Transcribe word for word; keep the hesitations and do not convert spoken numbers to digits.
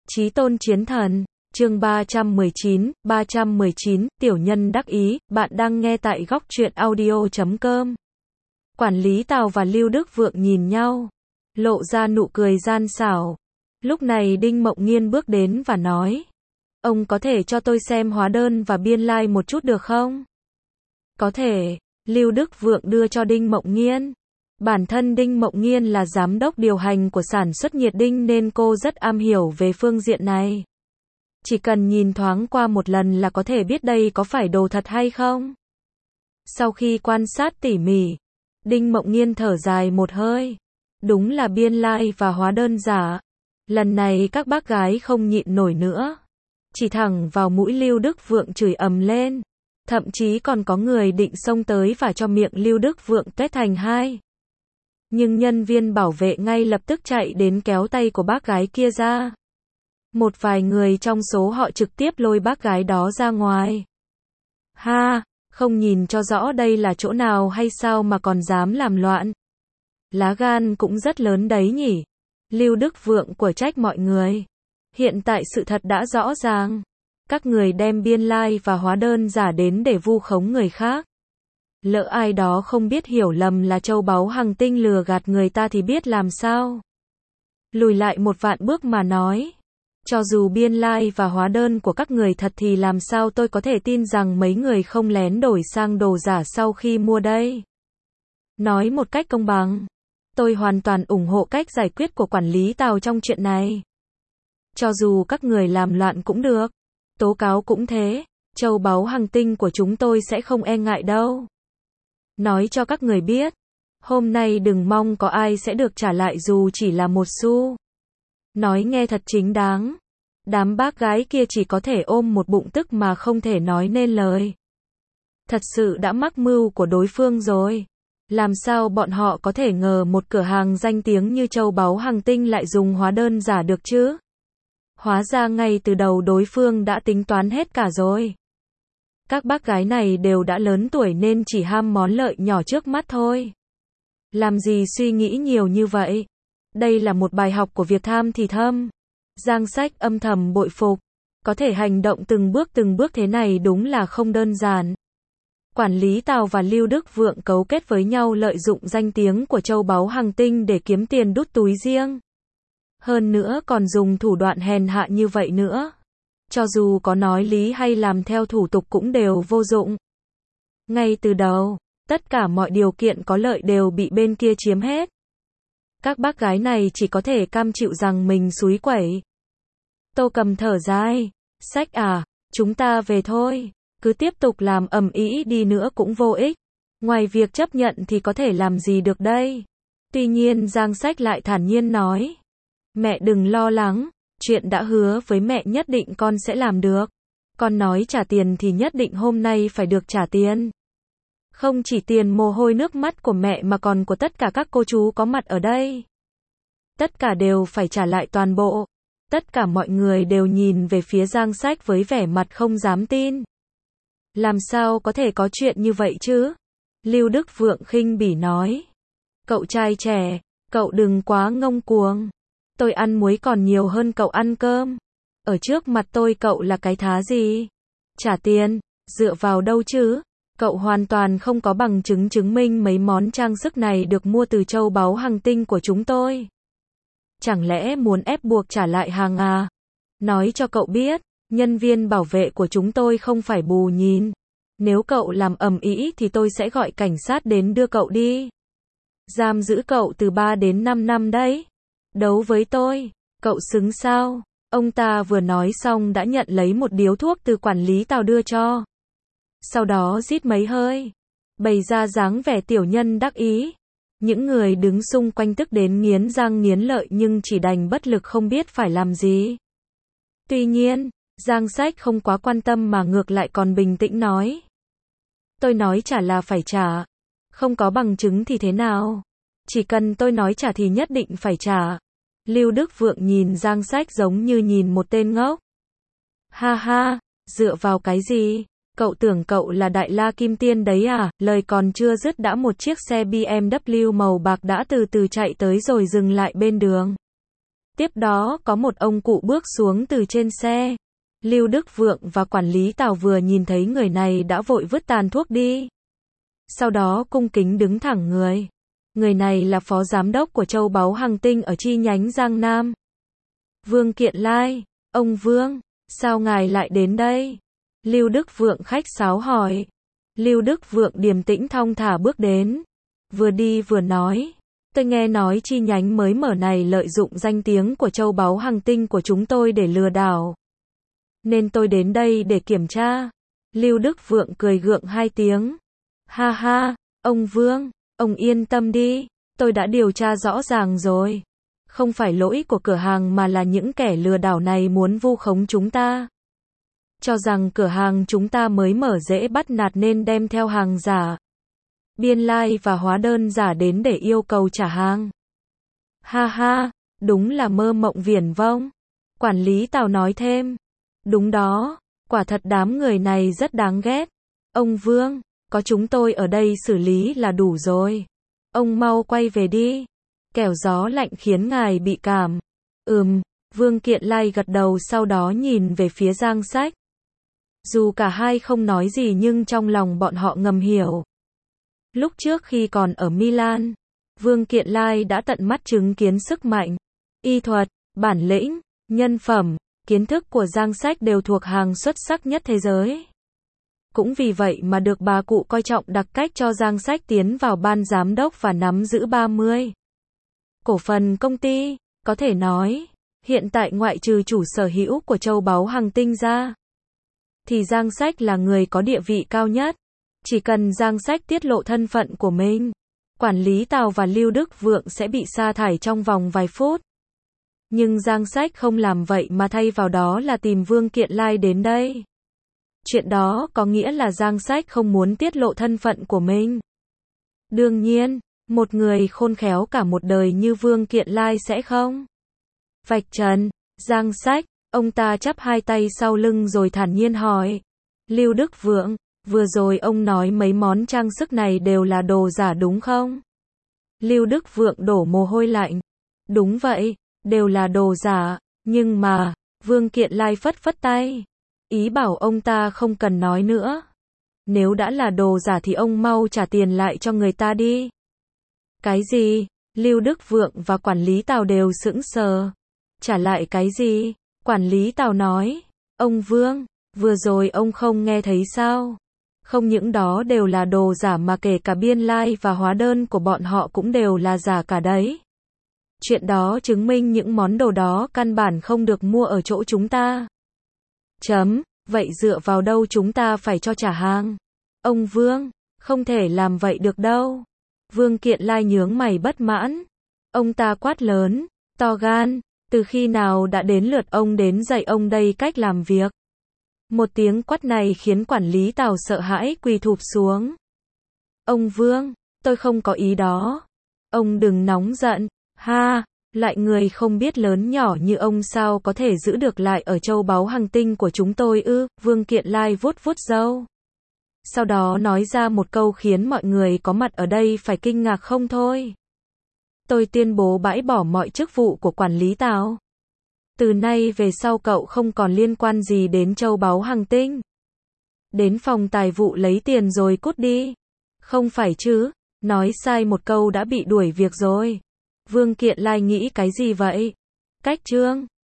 Chí tôn chiến thần, chương ba trăm mười chín, ba trăm mười chín, tiểu nhân đắc ý, bạn đang nghe tại góc truyện audio chấm com. Quản lý Tào và Lưu Đức Vượng nhìn nhau, lộ ra nụ cười gian xảo. Lúc này Đinh Mộng Nghiên bước đến và nói, ông có thể cho tôi xem hóa đơn và biên lai like một chút được không? Có thể, Lưu Đức Vượng đưa cho Đinh Mộng Nghiên. Bản thân Đinh Mộng Nghiên là giám đốc điều hành của sản xuất nhiệt đinh nên cô rất am hiểu về phương diện này. Chỉ cần nhìn thoáng qua một lần là có thể biết đây có phải đồ thật hay không. Sau khi quan sát tỉ mỉ, Đinh Mộng Nghiên thở dài một hơi. Đúng là biên lai like và hóa đơn giả. Lần này các bác gái không nhịn nổi nữa. Chỉ thẳng vào mũi Lưu Đức Vượng chửi ầm lên. Thậm chí còn có người định xông tới và cho miệng Lưu Đức Vượng tuét thành hai. Nhưng nhân viên bảo vệ ngay lập tức chạy đến kéo tay của bác gái kia ra. Một vài người trong số họ trực tiếp lôi bác gái đó ra ngoài. Ha, không nhìn cho rõ đây là chỗ nào hay sao mà còn dám làm loạn. Lá gan cũng rất lớn đấy nhỉ. Lưu Đức Vượng của trách mọi người. Hiện tại sự thật đã rõ ràng. Các người đem biên lai like và hóa đơn giả đến để vu khống người khác. Lỡ ai đó không biết hiểu lầm là châu báu hằng tinh lừa gạt người ta thì biết làm sao. Lùi lại một vạn bước mà nói. Cho dù biên lai like và hóa đơn của các người thật thì làm sao tôi có thể tin rằng mấy người không lén đổi sang đồ giả sau khi mua đây. Nói một cách công bằng. Tôi hoàn toàn ủng hộ cách giải quyết của quản lý Tào trong chuyện này. Cho dù các người làm loạn cũng được. Tố cáo cũng thế. Châu báu hằng tinh của chúng tôi sẽ không e ngại đâu. Nói cho các người biết. Hôm nay đừng mong có ai sẽ được trả lại dù chỉ là một xu. Nói nghe thật chính đáng. Đám bác gái kia chỉ có thể ôm một bụng tức mà không thể nói nên lời. Thật sự đã mắc mưu của đối phương rồi. Làm sao bọn họ có thể ngờ một cửa hàng danh tiếng như châu báu hằng tinh lại dùng hóa đơn giả được chứ? Hóa ra ngay từ đầu đối phương đã tính toán hết cả rồi. Các bác gái này đều đã lớn tuổi nên chỉ ham món lợi nhỏ trước mắt thôi. Làm gì suy nghĩ nhiều như vậy? Đây là một bài học của việc tham thì thâm. Giang Sách âm thầm bội phục. Có thể hành động từng bước từng bước thế này đúng là không đơn giản. Quản lý Tào và Lưu Đức Vượng cấu kết với nhau lợi dụng danh tiếng của châu báu hằng tinh để kiếm tiền đút túi riêng. Hơn nữa còn dùng thủ đoạn hèn hạ như vậy nữa. Cho dù có nói lý hay làm theo thủ tục cũng đều vô dụng. Ngay từ đầu, tất cả mọi điều kiện có lợi đều bị bên kia chiếm hết. Các bác gái này chỉ có thể cam chịu rằng mình xúi quẩy. Tô Cầm thở dài. Sách à, chúng ta về thôi. Cứ tiếp tục làm ầm ĩ đi nữa cũng vô ích. Ngoài việc chấp nhận thì có thể làm gì được đây. Tuy nhiên Giang Sách lại thản nhiên nói. Mẹ đừng lo lắng. Chuyện đã hứa với mẹ nhất định con sẽ làm được. Con nói trả tiền thì nhất định hôm nay phải được trả tiền. Không chỉ tiền mồ hôi nước mắt của mẹ mà còn của tất cả các cô chú có mặt ở đây. Tất cả đều phải trả lại toàn bộ. Tất cả mọi người đều nhìn về phía Giang Sách với vẻ mặt không dám tin. Làm sao có thể có chuyện như vậy chứ? Lưu Đức Vượng khinh bỉ nói. Cậu trai trẻ, cậu đừng quá ngông cuồng. Tôi ăn muối còn nhiều hơn cậu ăn cơm. Ở trước mặt tôi cậu là cái thá gì? Trả tiền, dựa vào đâu chứ? Cậu hoàn toàn không có bằng chứng chứng minh mấy món trang sức này được mua từ châu báu hằng tinh của chúng tôi. Chẳng lẽ muốn ép buộc trả lại hàng à? Nói cho cậu biết, nhân viên bảo vệ của chúng tôi không phải bù nhìn. Nếu cậu làm ầm ĩ thì tôi sẽ gọi cảnh sát đến đưa cậu đi. Giam giữ cậu từ ba đến năm năm đấy. Đấu với tôi, cậu xứng sao? Ông ta vừa nói xong đã nhận lấy một điếu thuốc từ quản lý Tào đưa cho. Sau đó rít mấy hơi, bày ra dáng vẻ tiểu nhân đắc ý. Những người đứng xung quanh tức đến nghiến răng nghiến lợi nhưng chỉ đành bất lực không biết phải làm gì. Tuy nhiên, Giang Sách không quá quan tâm mà ngược lại còn bình tĩnh nói. Tôi nói trả là phải trả. Không có bằng chứng thì thế nào? Chỉ cần tôi nói trả thì nhất định phải trả. Lưu Đức Vượng nhìn Giang Sách giống như nhìn một tên ngốc. Ha ha, dựa vào cái gì? Cậu tưởng cậu là đại la kim tiên đấy à? Lời còn chưa dứt đã một chiếc xe bê em vê màu bạc đã từ từ chạy tới rồi dừng lại bên đường. Tiếp đó có một ông cụ bước xuống từ trên xe. Lưu Đức Vượng và quản lý Tào vừa nhìn thấy người này đã vội vứt tàn thuốc đi. Sau đó cung kính đứng thẳng người. Người này là phó giám đốc của Châu Báu Hằng Tinh ở chi nhánh Giang Nam. Vương Kiện Lai, ông Vương, sao ngài lại đến đây? Lưu Đức Vượng khách sáo hỏi. Lưu Đức Vượng điềm tĩnh thong thả bước đến. Vừa đi vừa nói. Tôi nghe nói chi nhánh mới mở này lợi dụng danh tiếng của Châu Báu Hằng Tinh của chúng tôi để lừa đảo. Nên tôi đến đây để kiểm tra. Lưu Đức Vượng cười gượng hai tiếng. Ha ha, ông Vương, ông yên tâm đi, tôi đã điều tra rõ ràng rồi. Không phải lỗi của cửa hàng mà là những kẻ lừa đảo này muốn vu khống chúng ta. Cho rằng cửa hàng chúng ta mới mở dễ bắt nạt nên đem theo hàng giả, biên lai và hóa đơn giả đến để yêu cầu trả hàng. Ha ha, đúng là mơ mộng viển vông. Quản lý Tào nói thêm. Đúng đó, quả thật đám người này rất đáng ghét. Ông Vương, có chúng tôi ở đây xử lý là đủ rồi. Ông mau quay về đi. Kẻo gió lạnh khiến ngài bị cảm. Ừm, Vương Kiện Lai gật đầu sau đó nhìn về phía Giang Sách. Dù cả hai không nói gì nhưng trong lòng bọn họ ngầm hiểu. Lúc trước khi còn ở Milan, Vương Kiện Lai đã tận mắt chứng kiến sức mạnh, y thuật, bản lĩnh, nhân phẩm, kiến thức của Giang Sách đều thuộc hàng xuất sắc nhất thế giới. Cũng vì vậy mà được bà cụ coi trọng đặc cách cho Giang Sách tiến vào ban giám đốc và nắm giữ ba mươi cổ phần công ty. Có thể nói, hiện tại ngoại trừ chủ sở hữu của Châu Báu Hằng Tinh ra, thì Giang Sách là người có địa vị cao nhất. Chỉ cần Giang Sách tiết lộ thân phận của mình, quản lý Tào và Lưu Đức Vượng sẽ bị sa thải trong vòng vài phút. Nhưng Giang Sách không làm vậy mà thay vào đó là tìm Vương Kiện Lai đến đây. Chuyện đó có nghĩa là Giang Sách không muốn tiết lộ thân phận của mình. Đương nhiên, một người khôn khéo cả một đời như Vương Kiện Lai sẽ không vạch trần Giang Sách. Ông ta chắp hai tay sau lưng rồi thản nhiên hỏi. Lưu Đức Vượng, vừa rồi ông nói mấy món trang sức này đều là đồ giả đúng không? Lưu Đức Vượng đổ mồ hôi lạnh. Đúng vậy, đều là đồ giả, nhưng mà, Vương Kiện Lai phất phất tay. Ý bảo ông ta không cần nói nữa. Nếu đã là đồ giả thì ông mau trả tiền lại cho người ta đi. Cái gì? Lưu Đức Vượng và quản lý Tào đều sững sờ. Trả lại cái gì? Quản lý Tào nói. Ông Vương, vừa rồi ông không nghe thấy sao? Không những đó đều là đồ giả mà kể cả biên lai và hóa đơn của bọn họ cũng đều là giả cả đấy. Chuyện đó chứng minh những món đồ đó căn bản không được mua ở chỗ chúng ta. Chấm, vậy dựa vào đâu chúng ta phải cho trả hàng? Ông Vương, không thể làm vậy được đâu. Vương Kiện Lai nhướng mày bất mãn. Ông ta quát lớn, to gan, từ khi nào đã đến lượt ông đến dạy ông đây cách làm việc. Một tiếng quát này khiến quản lý Tào sợ hãi quỳ thụp xuống. Ông Vương, tôi không có ý đó. Ông đừng nóng giận, ha, lại người không biết lớn nhỏ như ông sao có thể giữ được lại ở Châu Báu Hằng Tinh của chúng tôi ư? Vương Kiện Lai vuốt vuốt râu. Sau đó nói ra một câu khiến mọi người có mặt ở đây phải kinh ngạc không thôi. Tôi tuyên bố bãi bỏ mọi chức vụ của quản lý Tào. Từ nay về sau cậu không còn liên quan gì đến Châu Báu Hằng Tinh. Đến phòng tài vụ lấy tiền rồi cút đi. Không phải chứ, nói sai một câu đã bị đuổi việc rồi. Vương Kiện Lai nghĩ cái gì vậy? Cách trương.